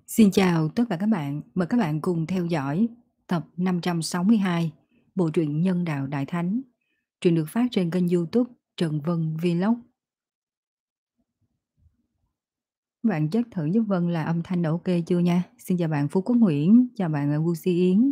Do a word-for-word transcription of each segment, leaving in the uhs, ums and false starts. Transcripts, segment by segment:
Xin chào tất cả các bạn, mời các bạn cùng theo dõi tập năm trăm sáu mươi hai bộ truyện Nhân đạo Đại Thánh. Truyện được phát trên kênh YouTube Trần Vân Vlog. Các bạn check thử giúp Vân là âm thanh đã ok chưa nha. Xin chào bạn Phú Quốc Nguyễn, chào bạn Vu Si Yến.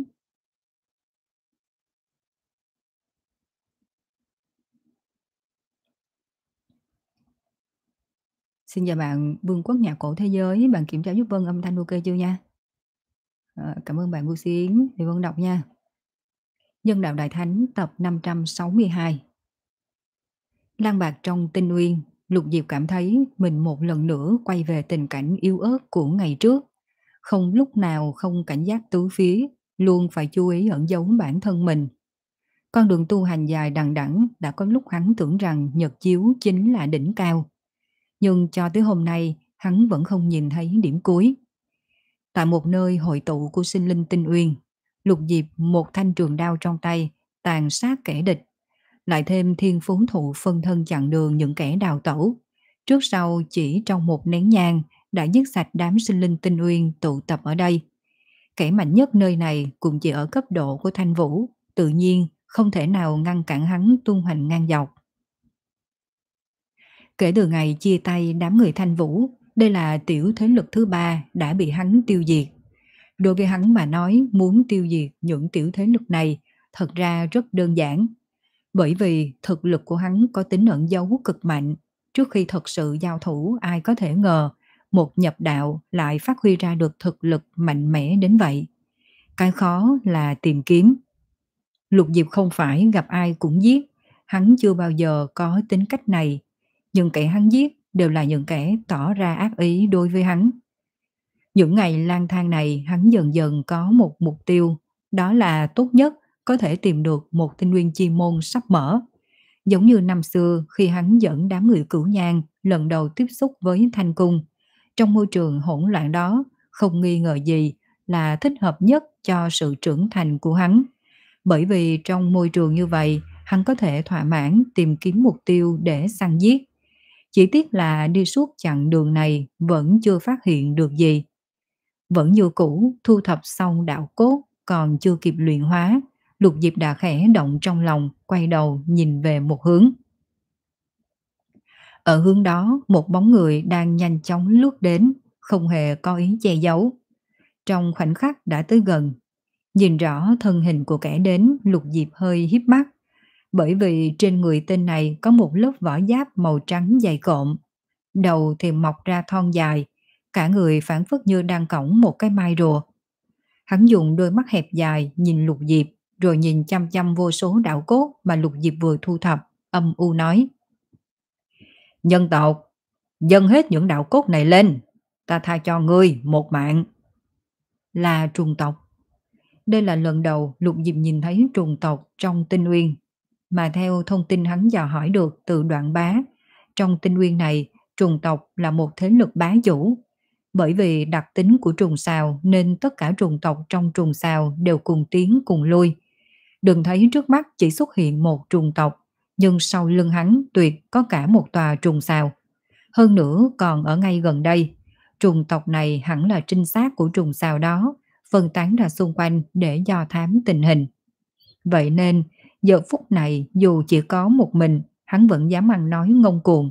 Xin chào bạn Vương quốc Nhạc Cổ Thế Giới, bạn kiểm tra giúp Vân âm thanh ok chưa nha. À, cảm ơn bạn Vu Si Yến, thì Vân đọc nha. Nhân đạo Đại Thánh tập năm trăm sáu mươi hai. Lang bạc trong tinh uyên, Lục Diệp cảm thấy mình một lần nữa quay về tình cảnh yếu ớt của ngày trước. Không lúc nào không cảnh giác tứ phía, luôn phải chú ý ẩn giấu bản thân mình. Con đường tu hành dài đằng đẵng đã có lúc hắn tưởng rằng nhật chiếu chính là đỉnh cao. Nhưng cho tới hôm nay, hắn vẫn không nhìn thấy điểm cuối. Tại một nơi hội tụ của sinh linh tinh uyên, Lục Diệp một thanh trường đao trong tay, tàn sát kẻ địch, lại thêm thiên phú thụ phân thân chặn đường những kẻ đào tẩu. Trước sau chỉ trong một nén nhang đã giết sạch đám sinh linh tinh uyên tụ tập ở đây. Kẻ mạnh nhất nơi này cũng chỉ ở cấp độ của Thanh Vũ, tự nhiên không thể nào ngăn cản hắn tung hoành ngang dọc. Kể từ ngày chia tay đám người Thanh Vũ, đây là tiểu thế lực thứ ba đã bị hắn tiêu diệt. Đối với hắn mà nói, muốn tiêu diệt những tiểu thế lực này thật ra rất đơn giản. Bởi vì thực lực của hắn có tính ẩn giấu cực mạnh, trước khi thật sự giao thủ ai có thể ngờ một nhập đạo lại phát huy ra được thực lực mạnh mẽ đến vậy. Cái khó là tìm kiếm. Lục Diệp không phải gặp ai cũng giết, hắn chưa bao giờ có tính cách này. Nhưng kẻ hắn giết đều là những kẻ tỏ ra ác ý đối với hắn. Những ngày lang thang này hắn dần dần có một mục tiêu, đó là tốt nhất có thể tìm được một tinh nguyên chi môn sắp mở. Giống như năm xưa khi hắn dẫn đám người Cửu Nhang lần đầu tiếp xúc với Thanh Cung. Trong môi trường hỗn loạn đó, không nghi ngờ gì là thích hợp nhất cho sự trưởng thành của hắn. Bởi vì trong môi trường như vậy, hắn có thể thỏa mãn tìm kiếm mục tiêu để săn giết. Chỉ tiếc là đi suốt chặng đường này vẫn chưa phát hiện được gì. Vẫn như cũ, thu thập xong đạo cốt, còn chưa kịp luyện hóa, Lục Diệp đã khẽ động trong lòng, quay đầu nhìn về một hướng. Ở hướng đó, một bóng người đang nhanh chóng lướt đến, không hề có ý che giấu. Trong khoảnh khắc đã tới gần, nhìn rõ thân hình của kẻ đến, Lục Diệp hơi híp mắt, bởi vì trên người tên này có một lớp vỏ giáp màu trắng dày cộm, đầu thì mọc ra thon dài, cả người phảng phất như đang cõng một cái mai rùa. Hắn dùng đôi mắt hẹp dài nhìn Lục Diệp, rồi nhìn chăm chăm vô số đạo cốt mà Lục Diệp vừa thu thập, âm u nói: Nhân tộc, dâng hết những đạo cốt này lên, ta tha cho ngươi một mạng. Là trùng tộc. Đây là lần đầu Lục Diệp nhìn thấy trùng tộc trong tinh uyên, mà theo thông tin hắn dò hỏi được từ Đoạn Bá, trong tinh uyên này trùng tộc là một thế lực bá chủ. Bởi vì đặc tính của trùng xào nên tất cả trùng tộc trong trùng xào đều cùng tiến cùng lui. Đừng thấy trước mắt chỉ xuất hiện một trùng tộc, nhưng sau lưng hắn tuyệt có cả một tòa trùng xào. Hơn nữa còn ở ngay gần đây, trùng tộc này hẳn là trinh sát của trùng xào đó, phân tán ra xung quanh để dò thám tình hình. Vậy nên, giờ phút này dù chỉ có một mình, hắn vẫn dám ăn nói ngông cuồng.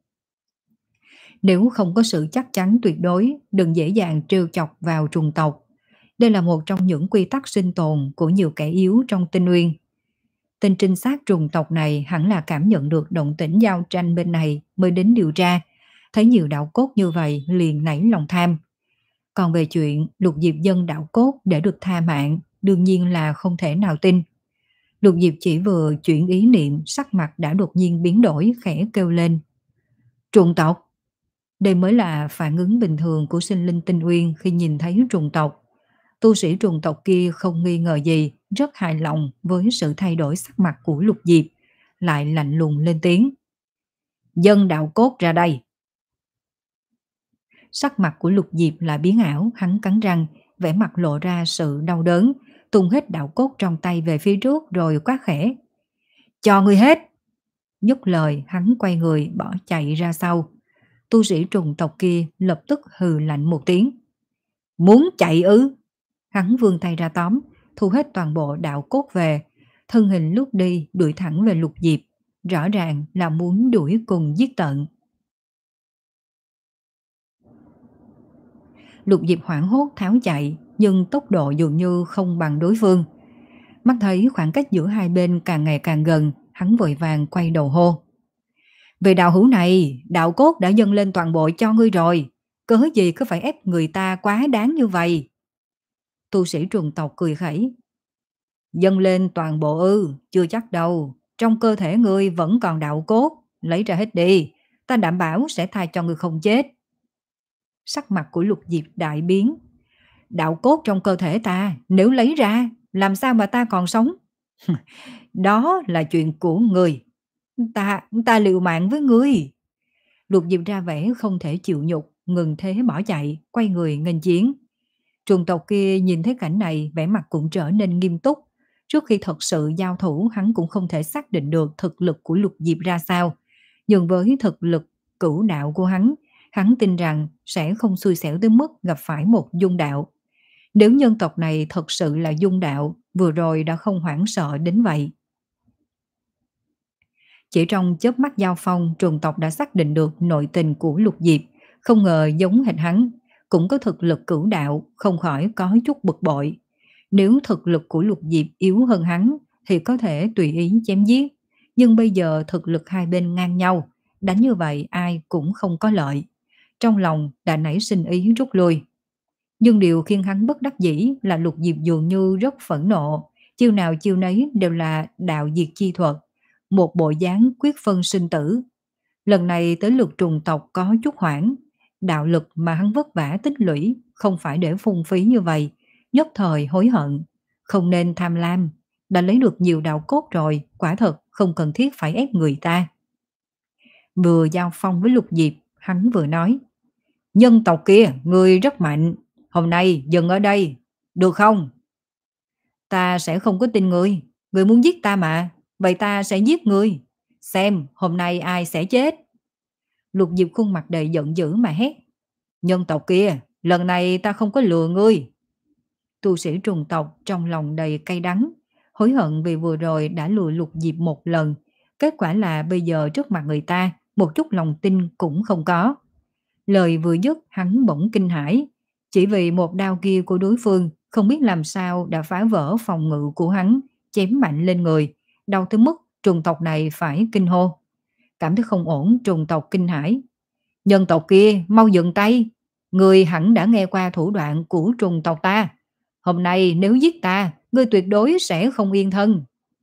Nếu không có sự chắc chắn tuyệt đối, đừng dễ dàng trêu chọc vào trùng tộc. Đây là một trong những quy tắc sinh tồn của nhiều kẻ yếu trong tinh uyên. Tên trinh sát trùng tộc này hẳn là cảm nhận được động tĩnh giao tranh bên này mới đến điều tra. Thấy nhiều đạo cốt như vậy liền nảy lòng tham. Còn về chuyện Lục Diệp dân đạo cốt để được tha mạng, đương nhiên là không thể nào tin. Lục Diệp chỉ vừa chuyển ý niệm, sắc mặt đã đột nhiên biến đổi, khẽ kêu lên: Trùng tộc! Đây mới là phản ứng bình thường của sinh linh tinh uyên khi nhìn thấy trùng tộc. Tu sĩ trùng tộc kia không nghi ngờ gì, rất hài lòng với sự thay đổi sắc mặt của Lục Diệp, lại lạnh lùng lên tiếng: Dân đạo cốt ra đây! Sắc mặt của Lục Diệp là biến ảo, hắn cắn răng, vẻ mặt lộ ra sự đau đớn, tung hết đạo cốt trong tay về phía trước rồi quát khẽ: Cho ngươi hết! Dứt lời hắn quay người bỏ chạy ra sau. Tu sĩ trùng tộc kia lập tức hừ lạnh một tiếng: Muốn chạy ư? Hắn vươn tay ra tóm, thu hết toàn bộ đạo cốt về, thân hình lướt đi đuổi thẳng về Lục Diệp, rõ ràng là muốn đuổi cùng giết tận. Lục Diệp hoảng hốt tháo chạy, nhưng tốc độ dường như không bằng đối phương. Mắt thấy khoảng cách giữa hai bên càng ngày càng gần, hắn vội vàng quay đầu hô. Về đạo hữu này, đạo cốt đã dâng lên toàn bộ cho ngươi rồi, cớ gì cứ phải ép người ta quá đáng như vậy? Tu sĩ trùng tộc cười khẩy. Dâng lên toàn bộ ư, chưa chắc đâu, trong cơ thể ngươi vẫn còn đạo cốt, lấy ra hết đi, ta đảm bảo sẽ tha cho ngươi không chết. Sắc mặt của Lục Diệp đại biến. Đạo cốt trong cơ thể ta, nếu lấy ra, làm sao mà ta còn sống? Đó là chuyện của ngươi. Ta, ta liều mạng với ngươi. Lục Diệp ra vẻ không thể chịu nhục, ngừng thế bỏ chạy, quay người nghênh chiến. Trùng tộc kia nhìn thấy cảnh này, vẻ mặt cũng trở nên nghiêm túc. Trước khi thật sự giao thủ, hắn cũng không thể xác định được thực lực của Lục Diệp ra sao. Nhưng với thực lực cửu đạo của hắn, hắn tin rằng sẽ không xui xẻo tới mức gặp phải một dung đạo. Nếu nhân tộc này thật sự là dung đạo, vừa rồi đã không hoảng sợ đến vậy. Chỉ trong chớp mắt giao phong, trùng tộc đã xác định được nội tình của Lục Diệp, không ngờ giống hệt hắn, cũng có thực lực cửu đạo, không khỏi có chút bực bội. Nếu thực lực của Lục Diệp yếu hơn hắn, thì có thể tùy ý chém giết. Nhưng bây giờ thực lực hai bên ngang nhau, đánh như vậy ai cũng không có lợi. Trong lòng đã nảy sinh ý rút lui. Nhưng điều khiến hắn bất đắc dĩ là Lục Diệp dường như rất phẫn nộ, chiêu nào chiêu nấy đều là đạo diệt chi thuật, một bộ dáng quyết phân sinh tử. Lần này tới lượt trùng tộc có chút hoảng, đạo lực mà hắn vất vả tích lũy không phải để phung phí như vậy, nhất thời hối hận, không nên tham lam, đã lấy được nhiều đạo cốt rồi, quả thật không cần thiết phải ép người ta. Vừa giao phong với Lục Diệp, hắn vừa nói, nhân tộc kia, người rất mạnh, hôm nay dừng ở đây, được không? Ta sẽ không có tin ngươi, ngươi muốn giết ta mà, vậy ta sẽ giết ngươi, xem hôm nay ai sẽ chết. Lục Diệp khuôn mặt đầy giận dữ mà hét, nhân tộc kia, lần này ta không có lừa ngươi. Tu sĩ trùng tộc trong lòng đầy cay đắng, hối hận vì vừa rồi đã lừa Lục Diệp một lần, kết quả là bây giờ trước mặt người ta, một chút lòng tin cũng không có. Lời vừa dứt hắn bỗng kinh hãi, chỉ vì một đao kia của đối phương không biết làm sao đã phá vỡ phòng ngự của hắn, chém mạnh lên người, đau tới mức trùng tộc này phải kinh hô. Cảm thấy không ổn, trùng tộc kinh hãi. Nhân tộc kia mau dừng tay, người hẳn đã nghe qua thủ đoạn của trùng tộc ta. Hôm nay nếu giết ta, ngươi tuyệt đối sẽ không yên thân.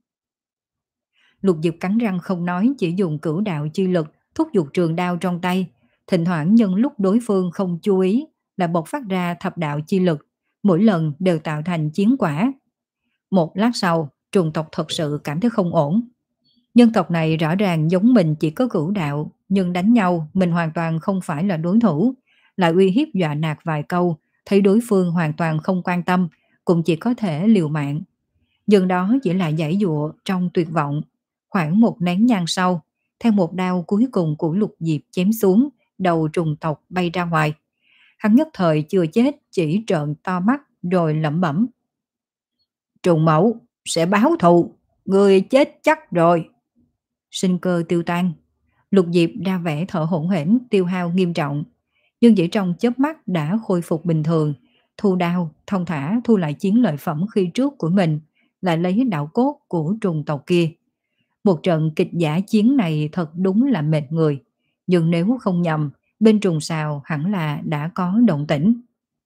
Lục Diệp cắn răng không nói, chỉ dùng cửu đạo chi lực thúc giục trường đao trong tay. Thỉnh thoảng nhân lúc đối phương không chú ý là bộc phát ra thập đạo chi lực, mỗi lần đều tạo thành chiến quả. Một lát sau, trùng tộc thật sự cảm thấy không ổn. Nhân tộc này rõ ràng giống mình chỉ có cửu đạo, nhưng đánh nhau mình hoàn toàn không phải là đối thủ, lại uy hiếp dọa nạt vài câu, thấy đối phương hoàn toàn không quan tâm, cũng chỉ có thể liều mạng. Nhưng đó chỉ là giãy dụa trong tuyệt vọng. Khoảng một nén nhang sau, theo một đao cuối cùng của Lục Diệp chém xuống, đầu trùng tộc bay ra ngoài. Hắn nhất thời chưa chết, chỉ trợn to mắt rồi lẩm bẩm. Trùng mẫu, sẽ báo thù, người chết chắc rồi. Sinh cơ tiêu tan. Lục Diệp ra vẻ thở hổn hển, tiêu hao nghiêm trọng. Nhưng chỉ trong chớp mắt đã khôi phục bình thường. Thu đao, thông thả thu lại chiến lợi phẩm khi trước của mình, lại lấy đạo cốt của trùng tộc kia. Một trận kịch giả chiến này thật đúng là mệt người. Nhưng nếu không nhầm, bên trùng sào hẳn là đã có động tĩnh.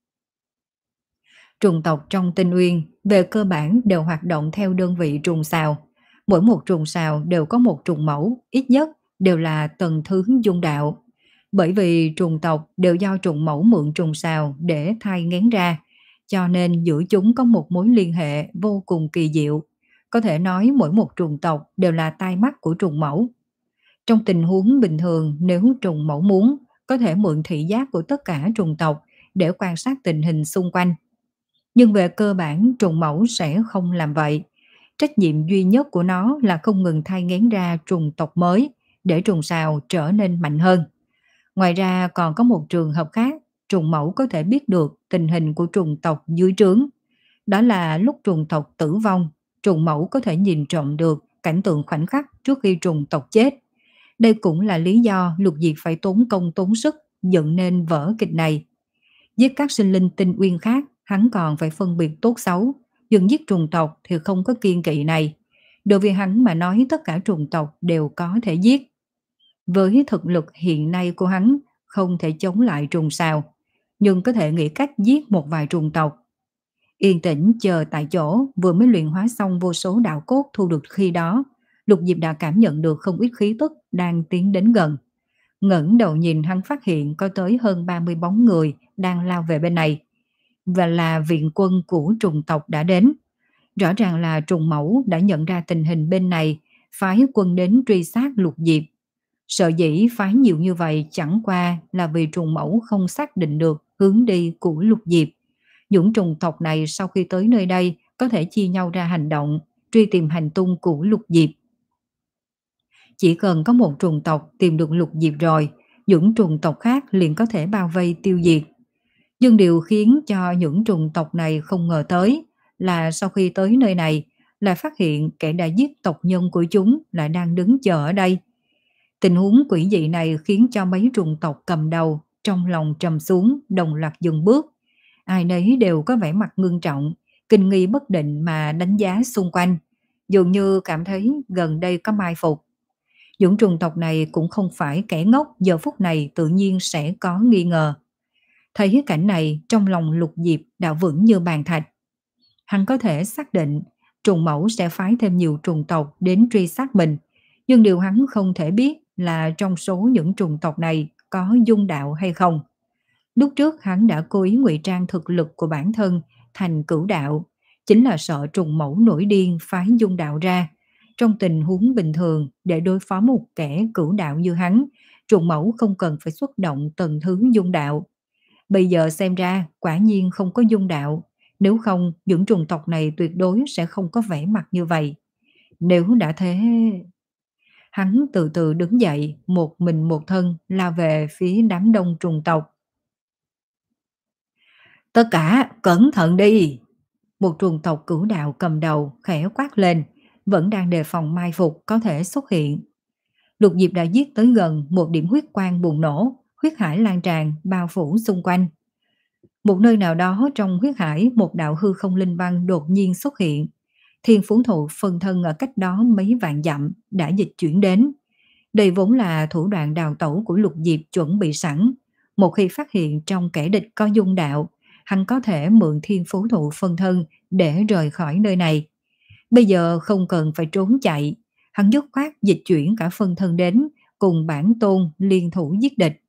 Trùng tộc trong Tinh Uyên về cơ bản đều hoạt động theo đơn vị trùng sào. Mỗi một trùng sào đều có một trùng mẫu, ít nhất đều là tầng thứ dung đạo. Bởi vì trùng tộc đều do trùng mẫu mượn trùng sào để thai nghén ra, cho nên giữa chúng có một mối liên hệ vô cùng kỳ diệu. Có thể nói mỗi một trùng tộc đều là tai mắt của trùng mẫu. Trong tình huống bình thường, nếu trùng mẫu muốn, có thể mượn thị giác của tất cả trùng tộc để quan sát tình hình xung quanh. Nhưng về cơ bản trùng mẫu sẽ không làm vậy. Trách nhiệm duy nhất của nó là không ngừng thai nghén ra trùng tộc mới để trùng sào trở nên mạnh hơn. Ngoài ra còn có một trường hợp khác, trùng mẫu có thể biết được tình hình của trùng tộc dưới trướng. Đó là lúc trùng tộc tử vong, trùng mẫu có thể nhìn trộm được cảnh tượng khoảnh khắc trước khi trùng tộc chết. Đây cũng là lý do Lục Diệp phải tốn công tốn sức dựng nên vở kịch này. Giết các sinh linh tinh uyên khác, hắn còn phải phân biệt tốt xấu, nhưng giết trùng tộc thì không có kiêng kỵ này. Đối với hắn mà nói tất cả trùng tộc đều có thể giết. Với thực lực hiện nay của hắn, không thể chống lại trùng sao, nhưng có thể nghĩ cách giết một vài trùng tộc. Yên tĩnh chờ tại chỗ, vừa mới luyện hóa xong vô số đạo cốt thu được khi đó, Lục Diệp đã cảm nhận được không ít khí tức đang tiến đến gần. Ngẩng đầu nhìn, hắn phát hiện có tới hơn ba mươi bóng người đang lao về bên này, và là viện quân của trùng tộc đã đến. Rõ ràng là trùng mẫu đã nhận ra tình hình bên này, phái quân đến truy sát Lục Diệp. Sợ dĩ phái nhiều như vậy chẳng qua là vì trùng mẫu không xác định được hướng đi của Lục Diệp. Những trùng tộc này sau khi tới nơi đây có thể chia nhau ra hành động, truy tìm hành tung của Lục Diệp. Chỉ cần có một trùng tộc tìm được Lục Diệp rồi, những trùng tộc khác liền có thể bao vây tiêu diệt. Nhưng điều khiến cho những trùng tộc này không ngờ tới là sau khi tới nơi này, lại phát hiện kẻ đã giết tộc nhân của chúng lại đang đứng chờ ở đây. Tình huống quỷ dị này khiến cho mấy trùng tộc cầm đầu trong lòng trầm xuống, đồng loạt dừng bước. Ai nấy đều có vẻ mặt ngưng trọng, kinh nghi bất định mà đánh giá xung quanh, dường như cảm thấy gần đây có mai phục. Những trùng tộc này cũng không phải kẻ ngốc, giờ phút này tự nhiên sẽ có nghi ngờ. Thấy cảnh này, trong lòng Lục Diệp đã vững như bàn thạch. Hắn có thể xác định trùng mẫu sẽ phái thêm nhiều trùng tộc đến truy sát mình, nhưng điều hắn không thể biết là trong số những trùng tộc này có dung đạo hay không. Lúc trước hắn đã cố ý ngụy trang thực lực của bản thân thành cửu đạo, chính là sợ trùng mẫu nổi điên phái dung đạo ra. Trong tình huống bình thường, để đối phó một kẻ cửu đạo như hắn, trùng mẫu không cần phải xuất động tầng thứ dung đạo. Bây giờ xem ra quả nhiên không có dung đạo, nếu không những trùng tộc này tuyệt đối sẽ không có vẻ mặt như vậy. Nếu đã thế... Hắn từ từ đứng dậy, một mình một thân lao về phía đám đông trùng tộc. Tất cả cẩn thận đi! Một trùng tộc cửu đạo cầm đầu khẽ quát lên, vẫn đang đề phòng mai phục có thể xuất hiện. Lục Diệp đã giết tới gần, một điểm huyết quang bùng nổ, huyết hải lan tràn bao phủ xung quanh. Một nơi nào đó trong huyết hải, một đạo hư không linh văn đột nhiên xuất hiện. Thiên Phú Thụ phân thân ở cách đó mấy vạn dặm đã dịch chuyển đến. Đây vốn là thủ đoạn đào tẩu của Lục Diệp chuẩn bị sẵn. Một khi phát hiện trong kẻ địch có dung đạo, hắn có thể mượn Thiên Phú Thụ phân thân để rời khỏi nơi này. Bây giờ không cần phải trốn chạy, hắn dứt khoát dịch chuyển cả phân thân đến, cùng bản tôn liên thủ giết địch.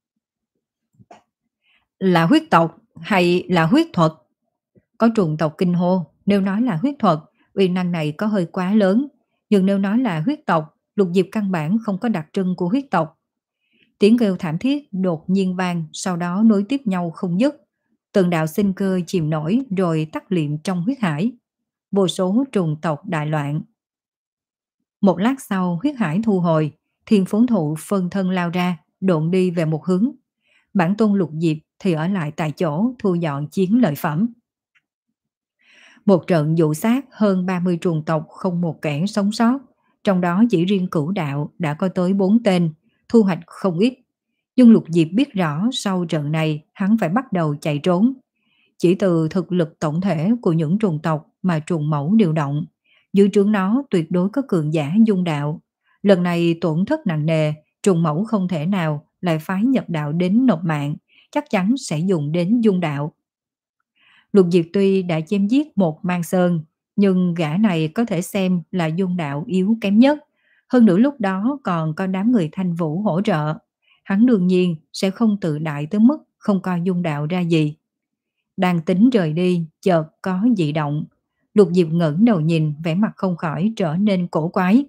Là huyết tộc hay là huyết thuật? Có trùng tộc kinh hô, nếu nói là huyết thuật, uy năng này có hơi quá lớn, nhưng nếu nói là huyết tộc, Lục Diệp căn bản không có đặc trưng của huyết tộc. Tiếng kêu thảm thiết đột nhiên vang, sau đó nối tiếp nhau không dứt. Từng đạo sinh cơ chìm nổi rồi tắt liệm trong huyết hải. Vô số trùng tộc đại loạn. Một lát sau huyết hải thu hồi, Thiên Phú Thụ phân thân lao ra, độn đi về một hướng. Bản tôn Lục Diệp thì ở lại tại chỗ thu dọn chiến lợi phẩm. Một trận dụ sát hơn ba mươi trùng tộc không một kẻ sống sót, trong đó chỉ riêng cửu đạo đã có tới bốn tên, thu hoạch không ít. Nhưng Lục Diệp biết rõ sau trận này hắn phải bắt đầu chạy trốn. Chỉ từ thực lực tổng thể của những trùng tộc mà trùng mẫu điều động, dưới trướng nó tuyệt đối có cường giả dung đạo. Lần này tổn thất nặng nề, trùng mẫu không thể nào lại phái nhập đạo đến nộp mạng, chắc chắn sẽ dùng đến dung đạo. Lục Diệp tuy đã chém giết một Mang Sơn, nhưng gã này có thể xem là dung đạo yếu kém nhất. Hơn nữa lúc đó còn có đám người Thanh Vũ hỗ trợ. Hắn đương nhiên sẽ không tự đại tới mức không coi dung đạo ra gì. Đang tính rời đi, chợt có dị động. Lục Diệp ngẩng đầu nhìn, vẻ mặt không khỏi trở nên cổ quái.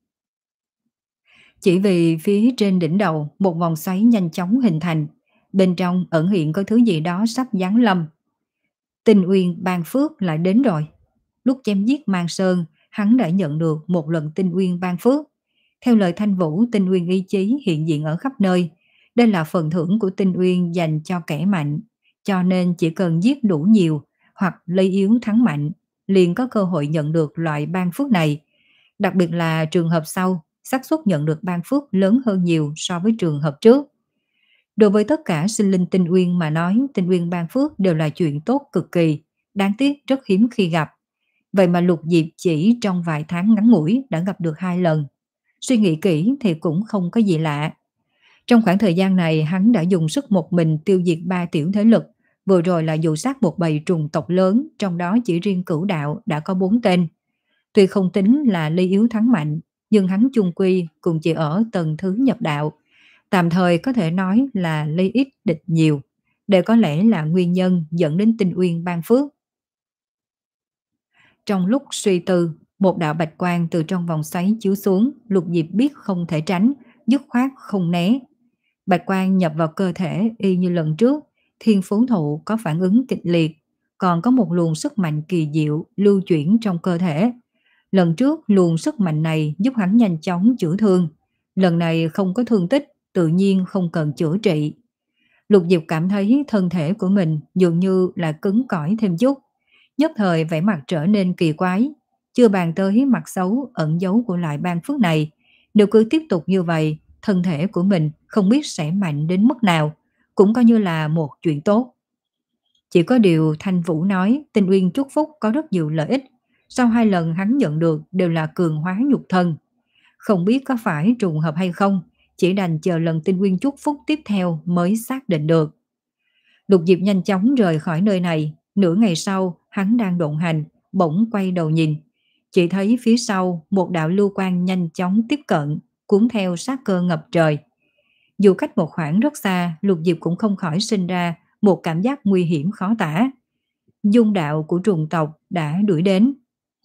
Chỉ vì phía trên đỉnh đầu một vòng xoáy nhanh chóng hình thành, bên trong ẩn hiện có thứ gì đó sắp giáng lâm. Tinh Uyên ban phước lại đến rồi. Lúc chém giết Mang Sơn, hắn đã nhận được một lần Tinh Uyên ban phước. Theo lời Thanh Vũ, Tinh Uyên ý chí hiện diện ở khắp nơi, Đây là phần thưởng của tinh uyên dành cho kẻ mạnh, cho nên chỉ cần giết đủ nhiều hoặc lấy yếu thắng mạnh, liền có cơ hội nhận được loại ban phước này. Đặc biệt là trường hợp sau, xác suất nhận được ban phước lớn hơn nhiều so với trường hợp trước. Đối với tất cả sinh linh tinh uyên mà nói, tinh uyên ban phước đều là chuyện tốt cực kỳ, đáng tiếc rất hiếm khi gặp. Vậy mà Lục Diệp chỉ trong vài tháng ngắn ngủi đã gặp được hai lần. Suy nghĩ kỹ thì cũng không có gì lạ. Trong khoảng thời gian này, hắn đã dùng sức một mình tiêu diệt ba tiểu thế lực, vừa rồi là dụ sát một bầy trùng tộc lớn, trong đó chỉ riêng Cửu Đạo đã có bốn tên. Tuy không tính là ly yếu thắng mạnh, nhưng hắn chung quy cũng chỉ ở tầng thứ nhập đạo. Tạm thời có thể nói là ly ít địch nhiều. Đây có lẽ là nguyên nhân dẫn đến tinh uyên ban phước. Trong lúc suy tư, một đạo bạch quang từ trong vòng xoáy chiếu xuống, Lục Diệp biết không thể tránh, dứt khoát không né. Bạch quang nhập vào cơ thể y như lần trước, thiên phú thụ có phản ứng kịch liệt, còn có một luồng sức mạnh kỳ diệu lưu chuyển trong cơ thể. Lần trước luồng sức mạnh này giúp hắn nhanh chóng chữa thương, lần này không có thương tích, tự nhiên không cần chữa trị. Lục Diệp cảm thấy thân thể của mình dường như là cứng cỏi thêm chút, nhất thời vẻ mặt trở nên kỳ quái, chưa bàn tới mặt xấu ẩn giấu của loại ban phước này. Nếu cứ tiếp tục như vậy, thân thể của mình không biết sẽ mạnh đến mức nào, cũng coi như là một chuyện tốt. Chỉ có điều Thanh Vũ nói tinh uyên chúc phúc có rất nhiều lợi ích, sau hai lần hắn nhận được đều là cường hóa nhục thân. Không biết có phải trùng hợp hay không, chỉ đành chờ lần tinh uyên chúc phúc tiếp theo mới xác định được. Lục Diệp nhanh chóng rời khỏi nơi này, nửa ngày sau hắn đang độn hành, bỗng quay đầu nhìn. Chỉ thấy phía sau một đạo lưu quang nhanh chóng tiếp cận, cuốn theo sát cơ ngập trời. Dù cách một khoảng rất xa, Lục Diệp cũng không khỏi sinh ra một cảm giác nguy hiểm khó tả. Dung đạo của trùng tộc đã đuổi đến.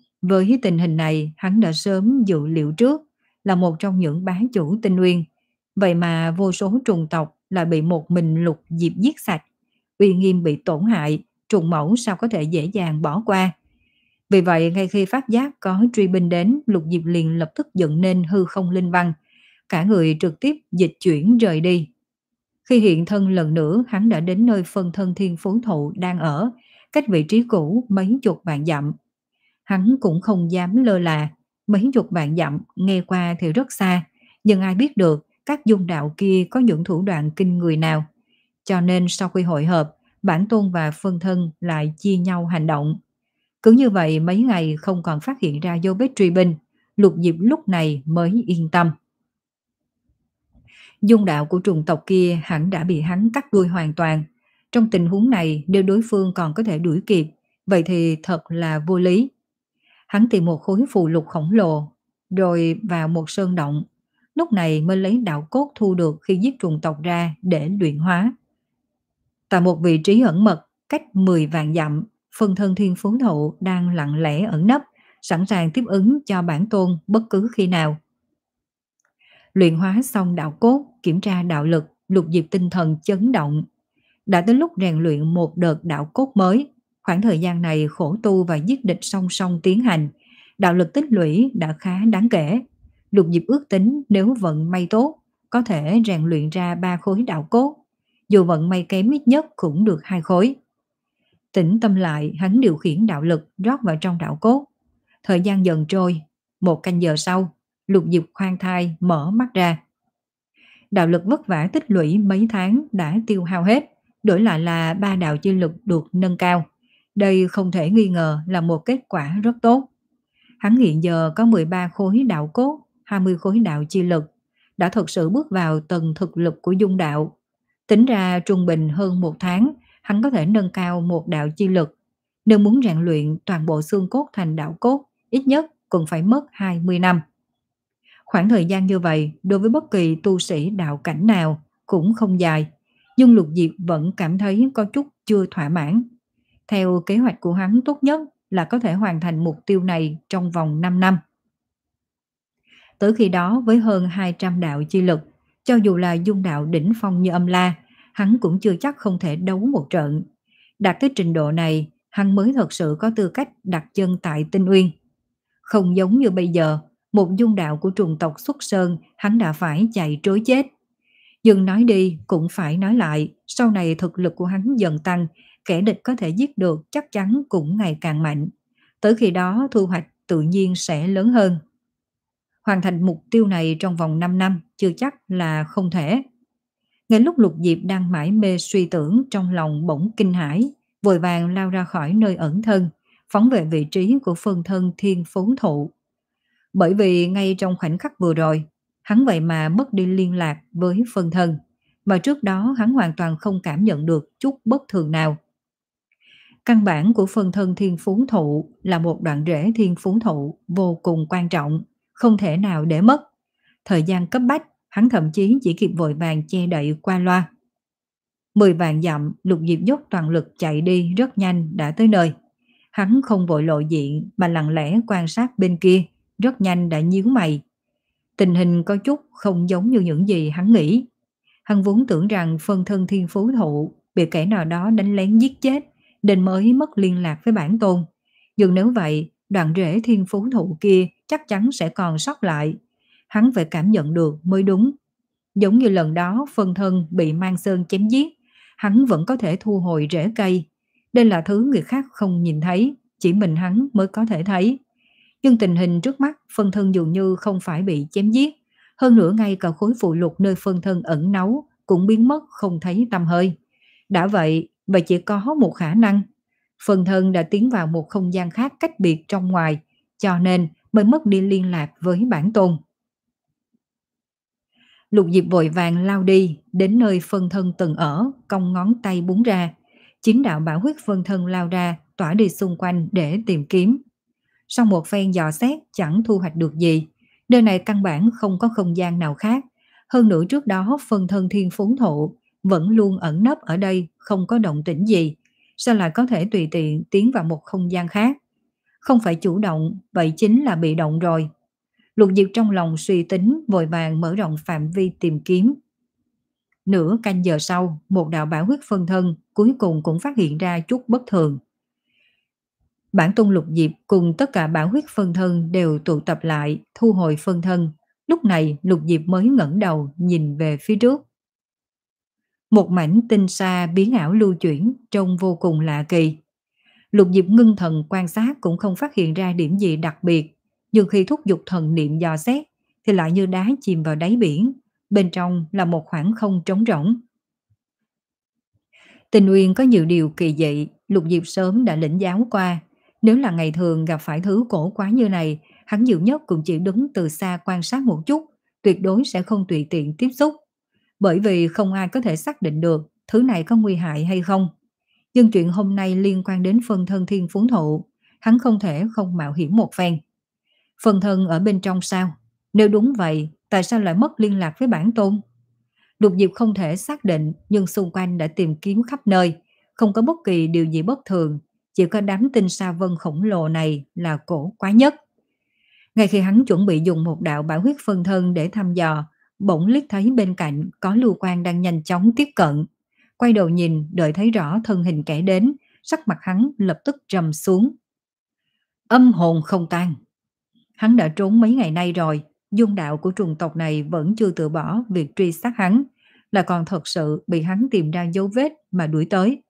Với tình hình này, hắn đã sớm dự liệu trước, là một trong những bá chủ tinh uyên. Vậy mà vô số trùng tộc lại bị một mình Lục Diệp giết sạch. Uy nghiêm bị tổn hại, trùng mẫu sao có thể dễ dàng bỏ qua. Vì vậy, ngay khi phát giác có truy binh đến, Lục Diệp liền lập tức dựng nên hư không linh văn, cả người trực tiếp dịch chuyển rời đi. Khi hiện thân lần nữa, hắn đã đến nơi phân thân thiên phú thụ đang ở, cách vị trí cũ mấy chục vạn dặm. Hắn cũng không dám lơ là, mấy chục vạn dặm nghe qua thì rất xa, nhưng ai biết được các dung đạo kia có những thủ đoạn kinh người nào. Cho nên sau khi hội hợp, bản tôn và phân thân lại chia nhau hành động. Cứ như vậy mấy ngày không còn phát hiện ra dấu vết truy binh, Lục Diệp lúc này mới yên tâm. Dung đạo của trùng tộc kia hẳn đã bị hắn cắt đuôi hoàn toàn. Trong tình huống này, nếu đối phương còn có thể đuổi kịp, vậy thì thật là vô lý. Hắn tìm một khối phù lục khổng lồ, rồi vào một sơn động. Lúc này mới lấy đạo cốt thu được khi giết trùng tộc ra để luyện hóa. Tại một vị trí ẩn mật, cách mười vạn dặm, phân thân thiên phú thụ đang lặng lẽ ẩn nấp, sẵn sàng tiếp ứng cho bản tôn bất cứ khi nào. Luyện hóa xong đạo cốt, kiểm tra đạo lực, Lục Diệp tinh thần chấn động. Đã tới lúc rèn luyện một đợt đạo cốt mới. Khoảng thời gian này khổ tu và giết địch song song tiến hành, đạo lực tích lũy đã khá đáng kể. Lục Diệp ước tính nếu vận may tốt, có thể rèn luyện ra ba khối đạo cốt. Dù vận may kém ít nhất cũng được hai khối. Tĩnh tâm lại, hắn điều khiển đạo lực rót vào trong đạo cốt. Thời gian dần trôi, một canh giờ sau, Lục Diệp khoan thai mở mắt ra. Đạo lực vất vả tích lũy mấy tháng đã tiêu hao hết, đổi lại là ba đạo chi lực được nâng cao. Đây không thể nghi ngờ là một kết quả rất tốt. Hắn hiện giờ có mười ba khối đạo cốt, hai mươi khối đạo chi lực, đã thực sự bước vào tầng thực lực của dung đạo. Tính ra trung bình hơn một tháng, hắn có thể nâng cao một đạo chi lực. Nếu muốn rèn luyện toàn bộ xương cốt thành đạo cốt, ít nhất cũng phải mất hai mươi năm. Khoảng thời gian như vậy, đối với bất kỳ tu sĩ đạo cảnh nào cũng không dài, nhưng Lục Diệp vẫn cảm thấy có chút chưa thỏa mãn. Theo kế hoạch của hắn, tốt nhất là có thể hoàn thành mục tiêu này trong vòng năm năm. Tới khi đó với hơn hai trăm đạo chi lực, cho dù là dung đạo đỉnh phong như Âm La, hắn cũng chưa chắc không thể đấu một trận. Đạt tới trình độ này, hắn mới thật sự có tư cách đặt chân tại Tinh Uyên. Không giống như bây giờ, một dung đạo của trùng tộc xuất sơn, hắn đã phải chạy trối chết. Nhưng nói đi cũng phải nói lại, sau này thực lực của hắn dần tăng, kẻ địch có thể giết được chắc chắn cũng ngày càng mạnh. Tới khi đó thu hoạch tự nhiên sẽ lớn hơn. Hoàn thành mục tiêu này trong vòng 5 năm chưa chắc là không thể. Ngay lúc Lục Diệp đang mải mê suy tưởng, trong lòng bỗng kinh hãi, vội vàng lao ra khỏi nơi ẩn thân, phóng về vị trí của phân thân Thiên Phú Thụ. Bởi vì ngay trong khoảnh khắc vừa rồi, hắn vậy mà mất đi liên lạc với phân thân, mà trước đó hắn hoàn toàn không cảm nhận được chút bất thường nào. Căn bản của phân thân Thiên Phú Thụ là một đoạn rễ Thiên Phú Thụ vô cùng quan trọng, không thể nào để mất. Thời gian cấp bách, hắn thậm chí chỉ kịp vội vàng che đậy qua loa. Mười vạn dặm, Lục Diệp dốc toàn lực chạy đi rất nhanh đã tới nơi. Hắn không vội lộ diện mà lặng lẽ quan sát bên kia, rất nhanh đã nhíu mày. Tình hình có chút không giống như những gì hắn nghĩ. Hắn vốn tưởng rằng phân thân Thiên Phú Thụ bị kẻ nào đó đánh lén giết chết, nên mới mất liên lạc với bản tôn. Nhưng nếu vậy, đoạn rễ Thiên Phú Thụ kia chắc chắn sẽ còn sót lại. Hắn phải cảm nhận được mới đúng. Giống như lần đó phân thân bị Mang Sơn chém giết, hắn vẫn có thể thu hồi rễ cây. Đây là thứ người khác không nhìn thấy, chỉ mình hắn mới có thể thấy. Nhưng tình hình trước mắt, phân thân dường như không phải bị chém giết. Hơn nữa ngay cả khối phụ lục nơi phân thân ẩn náu cũng biến mất không thấy tăm hơi. Đã vậy, vậy chỉ có một khả năng. Phân thân đã tiến vào một không gian khác cách biệt trong ngoài, cho nên mới mất đi liên lạc với bản tôn. Lục Diệp vội vàng lao đi, đến nơi phân thân từng ở, cong ngón tay búng ra. Chính đạo bảo huyết phân thân lao ra, tỏa đi xung quanh để tìm kiếm. Sau một phen dò xét chẳng thu hoạch được gì. Nơi này căn bản không có không gian nào khác. Hơn nữa trước đó phân thân Thiên Phú Thụ vẫn luôn ẩn nấp ở đây, không có động tĩnh gì. Sao lại có thể tùy tiện tiến vào một không gian khác? Không phải chủ động, vậy chính là bị động rồi. Lục Diệp trong lòng suy tính, vội vàng mở rộng phạm vi tìm kiếm. Nửa canh giờ sau, một đạo bảo huyết phân thân cuối cùng cũng phát hiện ra chút bất thường. Bản tôn Lục Diệp cùng tất cả bảo huyết phân thân đều tụ tập lại, thu hồi phân thân. Lúc này Lục Diệp mới ngẩng đầu nhìn về phía trước. Một mảnh tinh xa biến ảo lưu chuyển, trông vô cùng lạ kỳ. Lục Diệp ngưng thần quan sát cũng không phát hiện ra điểm gì đặc biệt, nhưng khi thúc giục thần niệm dò xét thì lại như đá chìm vào đáy biển, bên trong là một khoảng không trống rỗng. Tình Uyên có nhiều điều kỳ dị, Lục Diệp sớm đã lĩnh giáo qua. Nếu là ngày thường gặp phải thứ cổ quái như này, hắn nhiều nhất cũng chỉ đứng từ xa quan sát một chút, tuyệt đối sẽ không tùy tiện tiếp xúc. Bởi vì không ai có thể xác định được thứ này có nguy hại hay không. Nhưng chuyện hôm nay liên quan đến phân thân Thiên Phú Thụ, hắn không thể không mạo hiểm một phen. Phân thân ở bên trong sao? Nếu đúng vậy, tại sao lại mất liên lạc với bản tôn? Lục Diệp không thể xác định, nhưng xung quanh đã tìm kiếm khắp nơi, không có bất kỳ điều gì bất thường, chỉ có đám tinh sa vân khổng lồ này là cổ quái nhất. Ngay khi hắn chuẩn bị dùng một đạo bảo huyết phân thân để thăm dò, bỗng liếc thấy bên cạnh có lưu quang đang nhanh chóng tiếp cận. Quay đầu nhìn, đợi thấy rõ thân hình kẻ đến, sắc mặt hắn lập tức trầm xuống. Âm hồn không tan. Hắn đã trốn mấy ngày nay rồi, dung đạo của trùng tộc này vẫn chưa từ bỏ việc truy sát hắn, là còn thật sự bị hắn tìm ra dấu vết mà đuổi tới.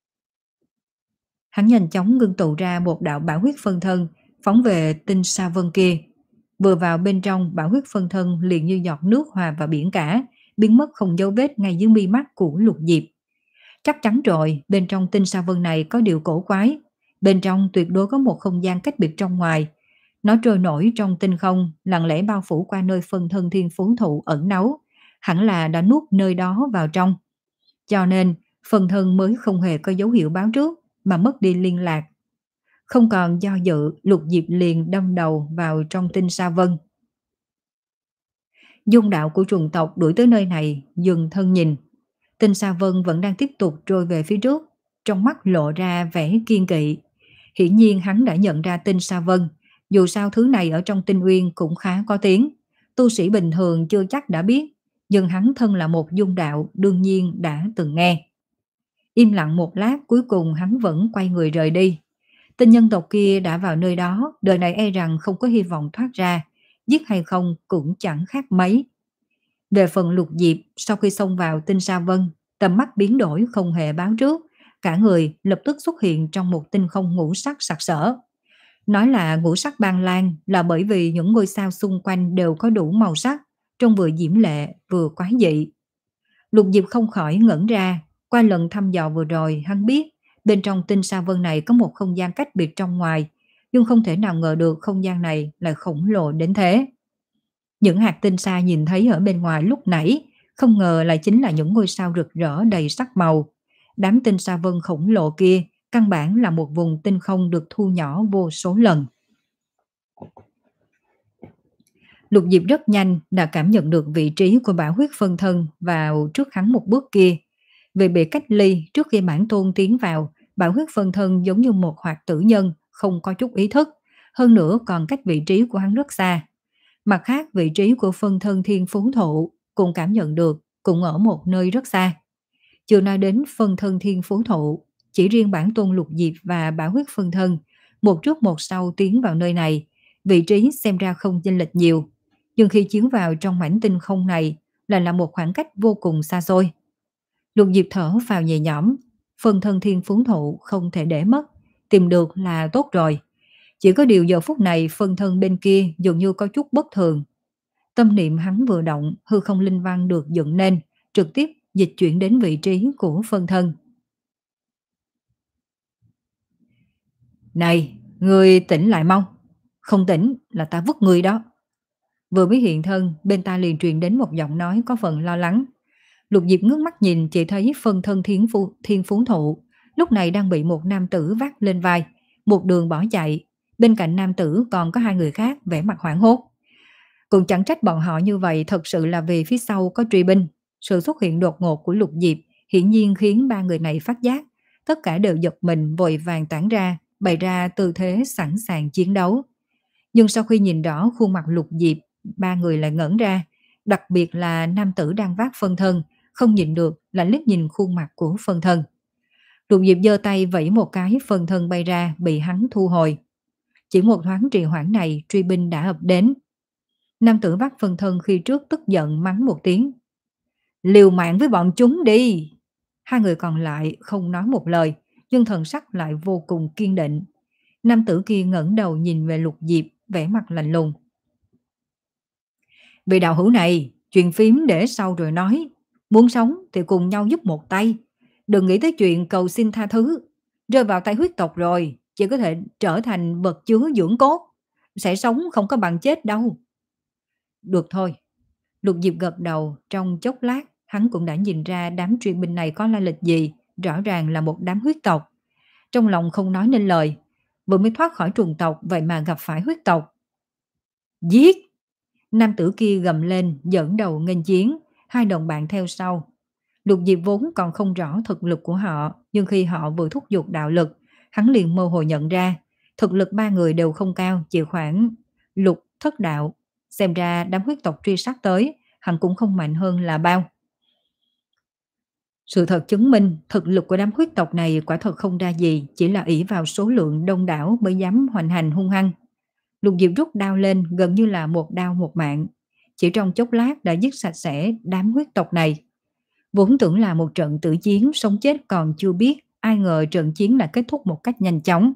Hắn nhanh chóng ngưng tụ ra một đạo bảo huyết phân thân, phóng về tinh sa vân kia. Vừa vào bên trong, bảo huyết phân thân liền như giọt nước hòa vào biển cả, biến mất không dấu vết ngay dưới mi mắt của Lục Diệp. Chắc chắn rồi, bên trong tinh sa vân này có điều cổ quái. Bên trong tuyệt đối có một không gian cách biệt trong ngoài. Nó trôi nổi trong tinh không, lặng lẽ bao phủ qua nơi phân thân Thiên Phú Thụ ẩn náu. Hẳn là đã nuốt nơi đó vào trong. Cho nên, phân thân mới không hề có dấu hiệu báo trước, mà mất đi liên lạc. Không còn do dự, Lục Diệp liền đâm đầu vào trong tinh sa vân. Dung đạo của trùng tộc đuổi tới nơi này, dừng thân nhìn. Tinh sa vân vẫn đang tiếp tục trôi về phía trước, trong mắt lộ ra vẻ kiên kỵ. Hiển nhiên hắn đã nhận ra tinh sa vân, dù sao thứ này ở trong tinh uyên cũng khá có tiếng. Tu sĩ bình thường chưa chắc đã biết, nhưng hắn thân là một dung đạo đương nhiên đã từng nghe. Im lặng một lát, cuối cùng hắn vẫn quay người rời đi. Tinh nhân tộc kia đã vào nơi đó, đời này e rằng không có hy vọng thoát ra, giết hay không cũng chẳng khác mấy. Về phần Lục Diệp, sau khi xông vào Tinh Sa Vân, tầm mắt biến đổi không hề báo trước, cả người lập tức xuất hiện trong một tinh không ngũ sắc sặc sỡ. Nói là ngũ sắc ban lan là bởi vì những ngôi sao xung quanh đều có đủ màu sắc, trông vừa diễm lệ vừa quái dị. Lục Diệp không khỏi ngẩn ra, qua lần thăm dò vừa rồi hắn biết bên trong Tinh Sa Vân này có một không gian cách biệt trong ngoài, nhưng không thể nào ngờ được không gian này lại khổng lồ đến thế. Những hạt tinh sa nhìn thấy ở bên ngoài lúc nãy, không ngờ lại chính là những ngôi sao rực rỡ đầy sắc màu. Đám tinh sa vân khổng lồ kia, căn bản là một vùng tinh không được thu nhỏ vô số lần. Lục Diệp rất nhanh đã cảm nhận được vị trí của bảo huyết phân thân vào trước hắn một bước kia. Vì bị cách ly trước khi bản tôn tiến vào, bảo huyết phân thân giống như một hoạt tử nhân, không có chút ý thức. Hơn nữa còn cách vị trí của hắn rất xa. Mặt khác vị trí của phân thân thiên phú thụ cũng cảm nhận được, cũng ở một nơi rất xa. Chưa nói đến phân thân thiên phú thụ, chỉ riêng bản tôn Lục Diệp và bảo huyết phân thân, một trước một sau tiến vào nơi này, vị trí xem ra không chênh lệch nhiều. Nhưng khi chiếu vào trong mảnh tinh không này là là một khoảng cách vô cùng xa xôi. Lục Diệp thở vào nhẹ nhõm, phân thân thiên phú thụ không thể để mất, tìm được là tốt rồi. Chỉ có điều giờ phút này phân thân bên kia dường như có chút bất thường. Tâm niệm hắn vừa động, hư không linh văn được dựng nên, trực tiếp dịch chuyển đến vị trí của phân thân. Này, người tỉnh lại mau. Không tỉnh là ta vứt người đó. Vừa mới hiện thân, bên ta liền truyền đến một giọng nói có phần lo lắng. Lục Diệp ngước mắt nhìn, chỉ thấy phân thân thiên phú, thiên phú thụ lúc này đang bị một nam tử vác lên vai, một đường bỏ chạy. Bên cạnh nam tử còn có hai người khác vẻ mặt hoảng hốt. Cũng chẳng trách bọn họ như vậy, thật sự là vì phía sau có truy binh. Sự xuất hiện đột ngột của Lục Diệp hiển nhiên khiến ba người này phát giác, tất cả đều giật mình vội vàng tản ra, bày ra tư thế sẵn sàng chiến đấu. Nhưng sau khi nhìn rõ khuôn mặt Lục Diệp, ba người lại ngẩn ra, đặc biệt là nam tử đang vác phân thân, không nhìn được là liếc nhìn khuôn mặt của phân thân. Lục Diệp giơ tay vẫy một cái, phân thân bay ra bị hắn thu hồi. Chỉ một thoáng trì hoãn này, truy binh đã ập đến. Nam tử vác phân thân khi trước tức giận mắng một tiếng. Liều mạng với bọn chúng đi! Hai người còn lại không nói một lời, nhưng thần sắc lại vô cùng kiên định. Nam tử kia ngẩng đầu nhìn về Lục Diệp, vẻ mặt lạnh lùng. Vị đạo hữu này, chuyện phím để sau rồi nói. Muốn sống thì cùng nhau giúp một tay. Đừng nghĩ tới chuyện cầu xin tha thứ. Rơi vào tay huyết tộc rồi, chỉ có thể trở thành vật chứa dưỡng cốt. Sẽ sống không có bằng chết đâu. Được thôi. Lục Diệp gật đầu, trong chốc lát, hắn cũng đã nhìn ra đám truy binh này có lai lịch gì, rõ ràng là một đám huyết tộc. Trong lòng không nói nên lời, vừa mới thoát khỏi trùng tộc vậy mà gặp phải huyết tộc. Giết! Nam tử kia gầm lên, dẫn đầu nghênh chiến, hai đồng bạn theo sau. Lục Diệp vốn còn không rõ thực lực của họ, nhưng khi họ vừa thúc giục đạo lực, hắn liền mơ hồ nhận ra, thực lực ba người đều không cao, chỉ khoảng lục thất đạo. Xem ra đám huyết tộc truy sát tới, hắn cũng không mạnh hơn là bao. Sự thật chứng minh, thực lực của đám huyết tộc này quả thật không ra gì, chỉ là ỷ vào số lượng đông đảo mới dám hoành hành hung hăng. Lục Diệp rút đao lên gần như là một đao một mạng. Chỉ trong chốc lát đã giết sạch sẽ đám huyết tộc này. Vốn tưởng là một trận tử chiến sống chết còn chưa biết, ai ngờ trận chiến đã kết thúc một cách nhanh chóng.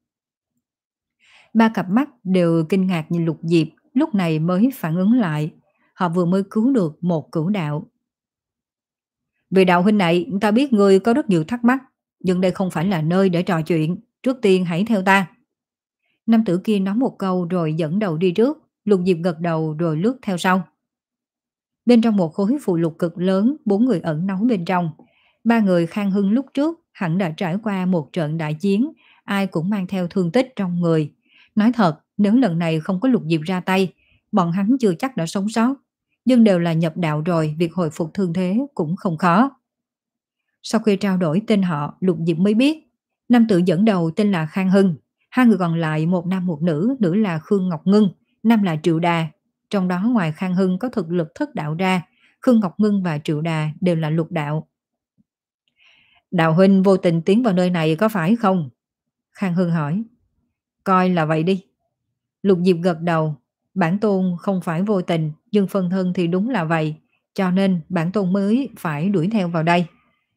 Ba cặp mắt đều kinh ngạc nhìn Lục Diệp, lúc này mới phản ứng lại. Họ vừa mới cứu được một cửu đạo. Vì đạo huynh này, ta biết ngươi có rất nhiều thắc mắc, nhưng đây không phải là nơi để trò chuyện. Trước tiên hãy theo ta. Nam tử kia nói một câu rồi dẫn đầu đi trước, Lục Diệp gật đầu rồi lướt theo sau. Bên trong một khối phụ lục cực lớn, bốn người ẩn náu bên trong. Ba người Khang Hưng lúc trước hẳn đã trải qua một trận đại chiến, ai cũng mang theo thương tích trong người. Nói thật, nếu lần này không có Lục Diệp ra tay, bọn hắn chưa chắc đã sống sót. Nhưng đều là nhập đạo rồi, việc hồi phục thương thế cũng không khó. Sau khi trao đổi tên họ, Lục Diệp mới biết, nam tử dẫn đầu tên là Khang Hưng. Hai người còn lại một nam một nữ, nữ là Khương Ngọc Ngân, nam là Triệu Đà. Trong đó ngoài Khang Hưng có thực lực thất đạo ra, Khương Ngọc Ngân và Triệu Đà đều là lục đạo. Đạo huynh vô tình tiến vào nơi này có phải không? Khang Hưng hỏi. Coi là vậy đi. Lục Diệp gật đầu, bản tôn không phải vô tình, nhưng phân thân thì đúng là vậy. cho nên bản tôn mới phải đuổi theo vào đây.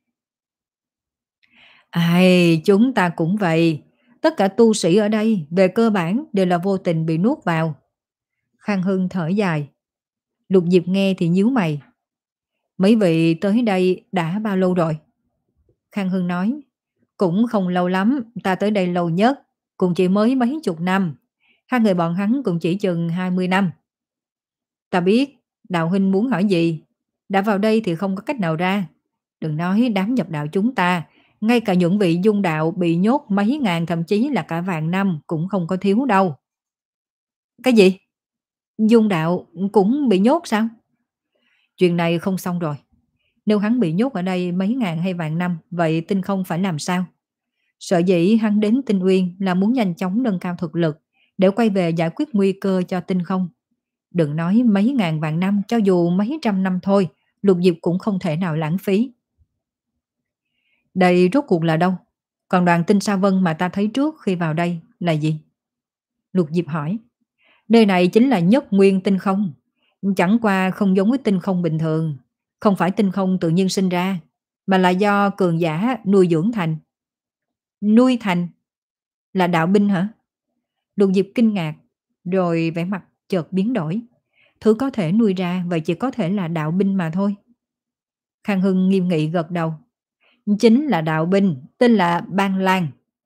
Ai, chúng ta cũng vậy. Tất cả tu sĩ ở đây về cơ bản đều là vô tình bị nuốt vào. Khang Hưng thở dài. Lục Diệp nghe thì nhíu mày. Mấy vị tới đây đã bao lâu rồi? Khang Hưng nói. Cũng không lâu lắm, ta tới đây lâu nhất, cũng chỉ mới mấy chục năm. Hai người bọn hắn cũng chỉ chừng hai mươi năm. Ta biết, đạo huynh muốn hỏi gì? Đã vào đây thì không có cách nào ra. Đừng nói đám nhập đạo chúng ta, ngay cả những vị dung đạo bị nhốt mấy ngàn thậm chí là cả vạn năm cũng không có thiếu đâu. Cái gì? Dung đạo cũng bị nhốt sao? Chuyện này không xong rồi. Nếu hắn bị nhốt ở đây mấy ngàn hay vạn năm, vậy Tinh Không phải làm sao? Sợ dĩ hắn đến Tinh Uyên là muốn nhanh chóng nâng cao thực lực để quay về giải quyết nguy cơ cho Tinh Không. Đừng nói mấy ngàn vạn năm, cho dù mấy trăm năm thôi, Lục Diệp cũng không thể nào lãng phí. Đây rốt cuộc là đâu? Còn đoàn Tinh Sa Vân mà ta thấy trước khi vào đây là gì? Lục Diệp hỏi. Nơi này chính là nhất nguyên tinh không. Chẳng qua không giống với tinh không bình thường. Không phải tinh không tự nhiên sinh ra, mà là do cường giả nuôi dưỡng thành. Nuôi thành? Là đạo binh hả? Lục Diệp kinh ngạc, rồi vẻ mặt chợt biến đổi. Thứ có thể nuôi ra vậy chỉ có thể là đạo binh mà thôi. Khang Hưng nghiêm nghị gật đầu. Chính là đạo binh, tên là Ban Lan.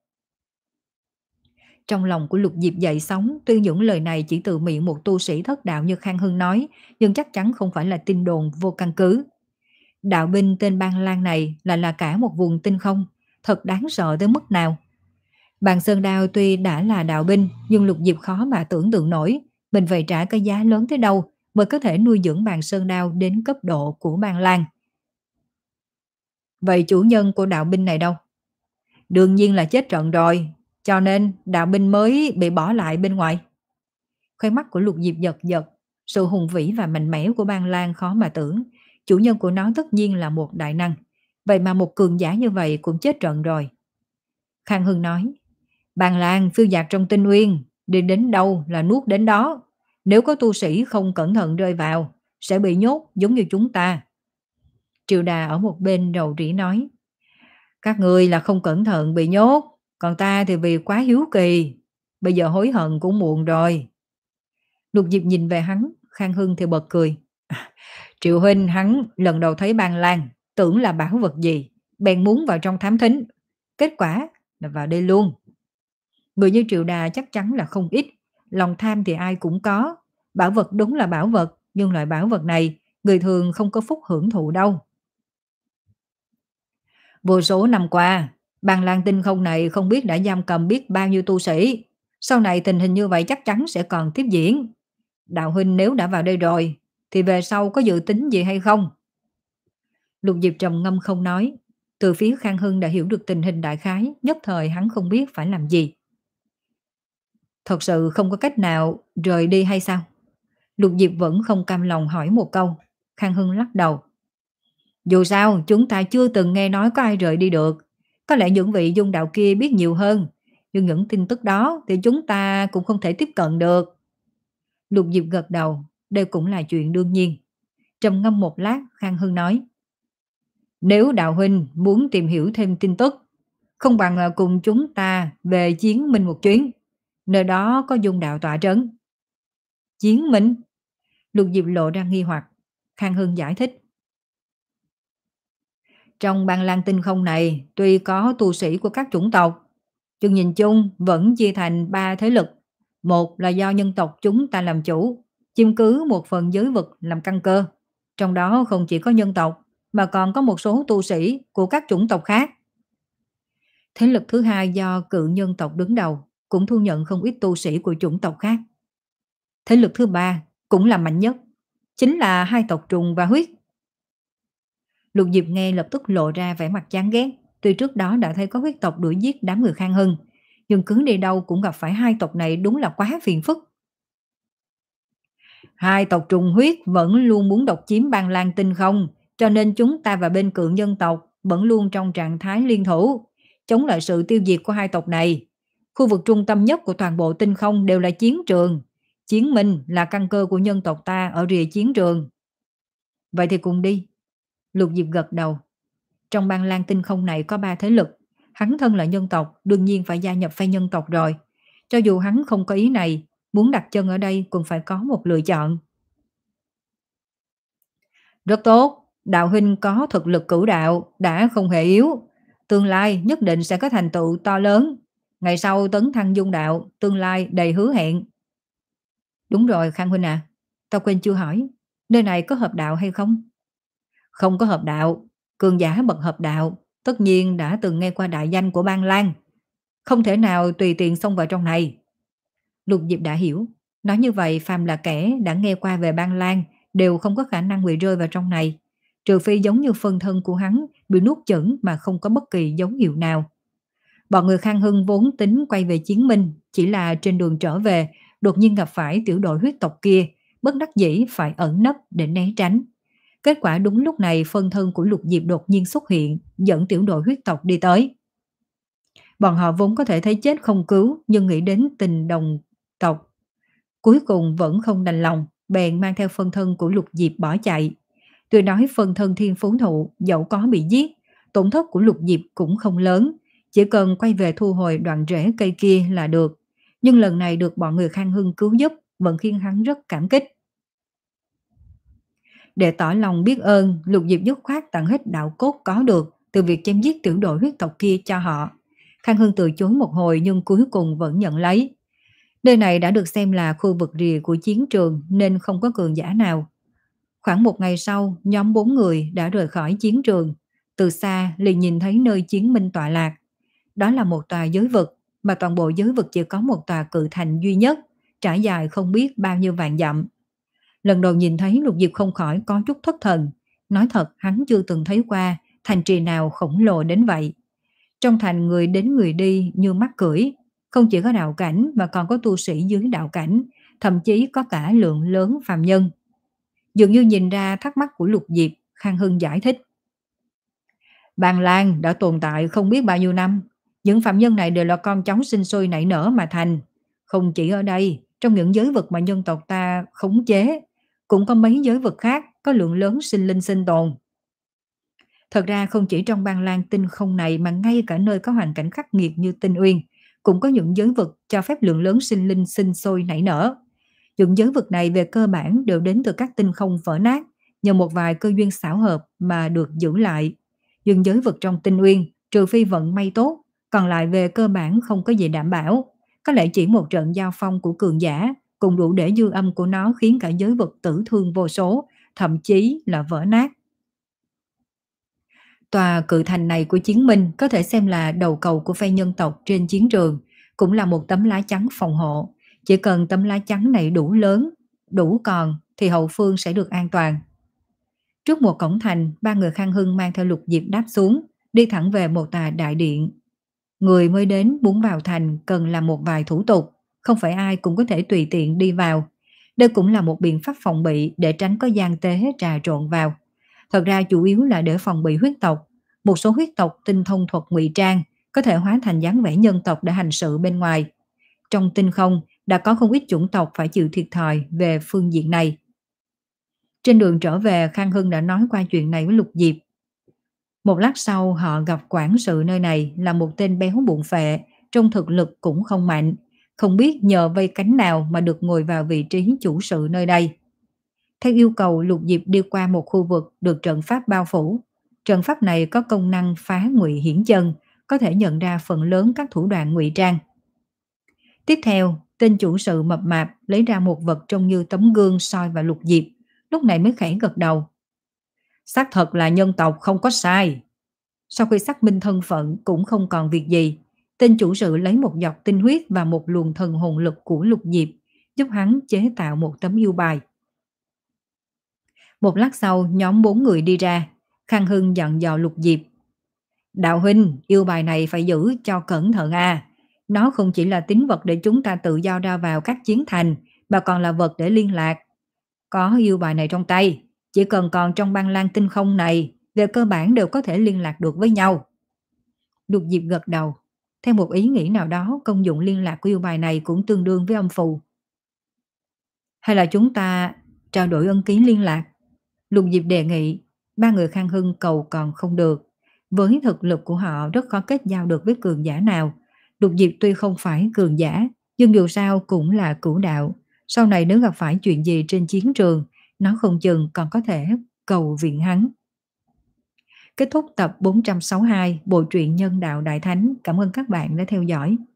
Trong lòng của Lục Diệp dậy sóng, tuy những lời này chỉ từ miệng một tu sĩ thất đạo như Khang Hưng nói, nhưng chắc chắn không phải là tin đồn vô căn cứ. Đạo binh tên Ban Lan này là là cả một vùng tinh không, thật đáng sợ tới mức nào. Bàn Sơn Đao tuy đã là đạo binh, nhưng Lục Diệp khó mà tưởng tượng nổi, mình phải trả cái giá lớn tới đâu mới có thể nuôi dưỡng Bàn Sơn Đao đến cấp độ của Ban Lan. Vậy chủ nhân của đạo binh này đâu? Đương nhiên là chết trận rồi, cho nên đạo binh mới bị bỏ lại bên ngoài. Khóe mắt của Lục Diệp giật giật, sự hùng vĩ và mạnh mẽ của Ban Lan khó mà tưởng. Chủ nhân của nó tất nhiên là một đại năng, vậy mà một cường giả như vậy cũng chết trận rồi. Khang Hưng nói, Ban Lan phiêu dạt trong tinh uyên, đi đến đâu là nuốt đến đó. Nếu có tu sĩ không cẩn thận rơi vào, sẽ bị nhốt giống như chúng ta. Triều Đà ở một bên rầu rĩ nói, các người là không cẩn thận bị nhốt, còn ta thì vì quá hiếu kỳ, bây giờ hối hận cũng muộn rồi. Lục Diệp nhìn về hắn, Khang Hưng thì bật cười. Triệu huynh hắn lần đầu thấy Ban Lan, tưởng là bảo vật gì, bèn muốn vào trong thám thính. Kết quả là vào đây luôn. Người như Triệu Đà chắc chắn là không ít, lòng tham thì ai cũng có. Bảo vật đúng là bảo vật, nhưng loại bảo vật này người thường không có phúc hưởng thụ đâu. Vô số năm qua, Ban Lan tinh không này không biết đã giam cầm biết bao nhiêu tu sĩ. Sau này tình hình như vậy chắc chắn sẽ còn tiếp diễn. Đạo huynh nếu đã vào đây rồi, thì về sau có dự tính gì hay không? Lục Diệp trầm ngâm không nói. Từ phía Khang Hưng đã hiểu được tình hình đại khái, nhất thời hắn không biết phải làm gì. Thật sự không có cách nào rời đi hay sao? Lục Diệp vẫn không cam lòng hỏi một câu. Khang Hưng lắc đầu. Dù sao chúng ta chưa từng nghe nói có ai rời đi được. Có lẽ những vị dung đạo kia biết nhiều hơn, nhưng những tin tức đó thì chúng ta cũng không thể tiếp cận được. Lục Diệp gật đầu, đây cũng là chuyện đương nhiên. Trầm ngâm một lát, Khang Hưng nói, nếu đạo huynh muốn tìm hiểu thêm tin tức, không bằng cùng chúng ta về Chiến Minh một chuyến, nơi đó có dung đạo tọa trấn. Chiến Minh? Lục Diệp lộ ra nghi hoặc. Khang Hưng giải thích, trong Ban Lan tinh không này tuy có tu sĩ của các chủng tộc, nhưng nhìn chung vẫn chia thành ba thế lực. Một là do nhân tộc chúng ta làm chủ, chiếm cứ một phần giới vực làm căn cơ. Trong đó không chỉ có nhân tộc, mà còn có một số tu sĩ của các chủng tộc khác. Thế lực thứ hai do cự nhân tộc đứng đầu, cũng thu nhận không ít tu sĩ của chủng tộc khác. Thế lực thứ ba, cũng là mạnh nhất, chính là hai tộc trùng và huyết. Lục Diệp nghe lập tức lộ ra vẻ mặt chán ghét. Tuy trước đó đã thấy có huyết tộc đuổi giết đám người Khang Hưng, nhưng cứ đi đâu cũng gặp phải hai tộc này, đúng là quá phiền phức. Hai tộc trùng huyết vẫn luôn muốn độc chiếm Ban Lan tinh không, cho nên chúng ta và bên cự nhân tộc vẫn luôn trong trạng thái liên thủ, chống lại sự tiêu diệt của hai tộc này. Khu vực trung tâm nhất của toàn bộ tinh không đều là chiến trường. Chiến Minh là căn cơ của nhân tộc ta ở rìa chiến trường. Vậy thì cùng đi. Lục Diệp gật đầu. Trong Băng Lan tinh không này có ba thế lực. Hắn thân là nhân tộc, đương nhiên phải gia nhập phe nhân tộc rồi. Cho dù hắn không có ý này, muốn đặt chân ở đây cũng phải có một lựa chọn. Rất tốt, đạo huynh có thực lực cửu đạo, đã không hề yếu. Tương lai nhất định sẽ có thành tựu to lớn. Ngày sau tấn thăng dung đạo, tương lai đầy hứa hẹn. Đúng rồi Khang huynh à, tao quên chưa hỏi, nơi này có hợp đạo hay không? Không có hợp đạo, cường giả bậc hợp đạo, tất nhiên đã từng nghe qua đại danh của Băng Lan. Không thể nào tùy tiện xông vào trong này. Lục Diệp đã hiểu, nói như vậy phàm là kẻ đã nghe qua về Băng Lan đều không có khả năng bị rơi vào trong này, trừ phi giống như phân thân của hắn bị nuốt chửng mà không có bất kỳ dấu hiệu nào. Bọn người Khang Hưng vốn tính quay về Chiến Minh, chỉ là trên đường trở về, đột nhiên gặp phải tiểu đội huyết tộc kia, bất đắc dĩ phải ẩn nấp để né tránh. Kết quả đúng lúc này phân thân của Lục Diệp đột nhiên xuất hiện, dẫn tiểu đội huyết tộc đi tới. Bọn họ vốn có thể thấy chết không cứu, nhưng nghĩ đến tình đồng tộc. Cuối cùng vẫn không đành lòng, bèn mang theo phân thân của Lục Diệp bỏ chạy. Tuy nói phân thân thiên phú thụ dẫu có bị giết, tổn thất của Lục Diệp cũng không lớn, chỉ cần quay về thu hồi đoạn rễ cây kia là được. Nhưng lần này được bọn người Khang Hưng cứu giúp vẫn khiến hắn rất cảm kích. Để tỏ lòng biết ơn, Lục Diệp dứt khoát tặng hết đạo cốt có được từ việc chém giết tiểu đội huyết tộc kia cho họ. Khang Hưng từ chối một hồi nhưng cuối cùng vẫn nhận lấy. Nơi này đã được xem là khu vực rìa của chiến trường nên không có cường giả nào. Khoảng một ngày sau, nhóm bốn người đã rời khỏi chiến trường. Từ xa liền nhìn thấy nơi Chiến Minh tọa lạc. Đó là một tòa giới vực, mà toàn bộ giới vực chỉ có một tòa cự thành duy nhất, trải dài không biết bao nhiêu vạn dặm. Lần đầu nhìn thấy Lục Diệp không khỏi có chút thất thần. Nói thật hắn chưa từng thấy qua thành trì nào khổng lồ đến vậy. Trong thành người đến người đi như mắt cưỡi, không chỉ có đạo cảnh mà còn có tu sĩ dưới đạo cảnh, thậm chí có cả lượng lớn phàm nhân. Dường như nhìn ra thắc mắc của Lục Diệp, Khang Hưng giải thích. Băng Lan đã tồn tại không biết bao nhiêu năm, những phạm nhân này đều là con cháu sinh sôi nảy nở mà thành. Không chỉ ở đây, trong những giới vực mà nhân tộc ta khống chế, cũng có mấy giới vực khác có lượng lớn sinh linh sinh tồn. Thật ra không chỉ trong Băng Lan tinh không này mà ngay cả nơi có hoàn cảnh khắc nghiệt như Tinh Uyên, cũng có những giới vực cho phép lượng lớn sinh linh sinh sôi nảy nở. Những giới vực này về cơ bản đều đến từ các tinh không vỡ nát, nhờ một vài cơ duyên xảo hợp mà được giữ lại. Nhưng giới vực trong Tinh Uyên, trừ phi vận may tốt, còn lại về cơ bản không có gì đảm bảo. Có lẽ chỉ một trận giao phong của cường giả cũng đủ để dư âm của nó khiến cả giới vực tử thương vô số, thậm chí là vỡ nát. Tòa cự thành này của Chiến Minh có thể xem là đầu cầu của phe nhân tộc trên chiến trường, cũng là một tấm lá chắn phòng hộ. Chỉ cần tấm lá chắn này đủ lớn, đủ còn thì hậu phương sẽ được an toàn. Trước một cổng thành, ba người Khang Hưng mang theo Lục Diệp đáp xuống, đi thẳng về một tòa đại điện. Người mới đến muốn vào thành cần làm một vài thủ tục, không phải ai cũng có thể tùy tiện đi vào. Đây cũng là một biện pháp phòng bị để tránh có gian tế trà trộn vào. Thật ra chủ yếu là để phòng bị huyết tộc. Một số huyết tộc tinh thông thuật ngụy trang, có thể hóa thành dáng vẻ nhân tộc để hành sự bên ngoài. Trong tinh không đã có không ít chủng tộc phải chịu thiệt thòi về phương diện này. Trên đường trở về, Khang Hưng đã nói qua chuyện này với Lục Diệp. Một lát sau họ gặp quản sự nơi này là một tên béo bụng phệ, trong thực lực cũng không mạnh, không biết nhờ vây cánh nào mà được ngồi vào vị trí chủ sự nơi đây. Theo yêu cầu, Lục Diệp đi qua một khu vực được trận pháp bao phủ. Trận pháp này có công năng phá ngụy hiển chân, có thể nhận ra phần lớn các thủ đoạn ngụy trang. Tiếp theo, tên chủ sự mập mạp lấy ra một vật trông như tấm gương soi vào Lục Diệp, lúc này mới khẽ gật đầu. Xác thật là nhân tộc không có sai. Sau khi xác minh thân phận cũng không còn việc gì, tên chủ sự lấy một giọt tinh huyết và một luồng thần hồn lực của Lục Diệp, giúp hắn chế tạo một tấm yêu bài. Một lát sau, nhóm bốn người đi ra, Khang Hưng dặn dò Lục Diệp. Đạo huynh, yêu bài này phải giữ cho cẩn thận à. Nó không chỉ là tín vật để chúng ta tự do ra vào các chiến thành, mà còn là vật để liên lạc. Có yêu bài này trong tay, chỉ cần còn trong Băng Lan tinh không này, về cơ bản đều có thể liên lạc được với nhau. Lục Diệp gật đầu. Theo một ý nghĩ nào đó, công dụng liên lạc của yêu bài này cũng tương đương với âm phù. Hay là chúng ta trao đổi ân ký liên lạc? Lục Diệp đề nghị, ba người Khang Hưng cầu còn không được. Với thực lực của họ rất khó kết giao được với cường giả nào. Lục Diệp tuy không phải cường giả, nhưng dù sao cũng là cửu đạo. Sau này nếu gặp phải chuyện gì trên chiến trường, nó không chừng còn có thể cầu viện hắn. Kết thúc tập bốn trăm sáu mươi hai Bộ truyện Nhân đạo Đại Thánh. Cảm ơn các bạn đã theo dõi.